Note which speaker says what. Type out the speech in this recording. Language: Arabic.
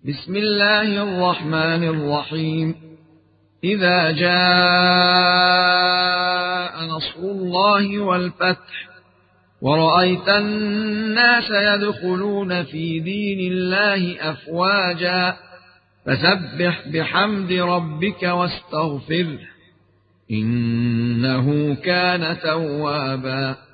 Speaker 1: بسم الله الرحمن الرحيم. إذا جاء نصر الله والفتح ورأيت الناس يدخلون في دين الله أفواجا فسبح بحمد ربك واستغفره إنه كان توابا.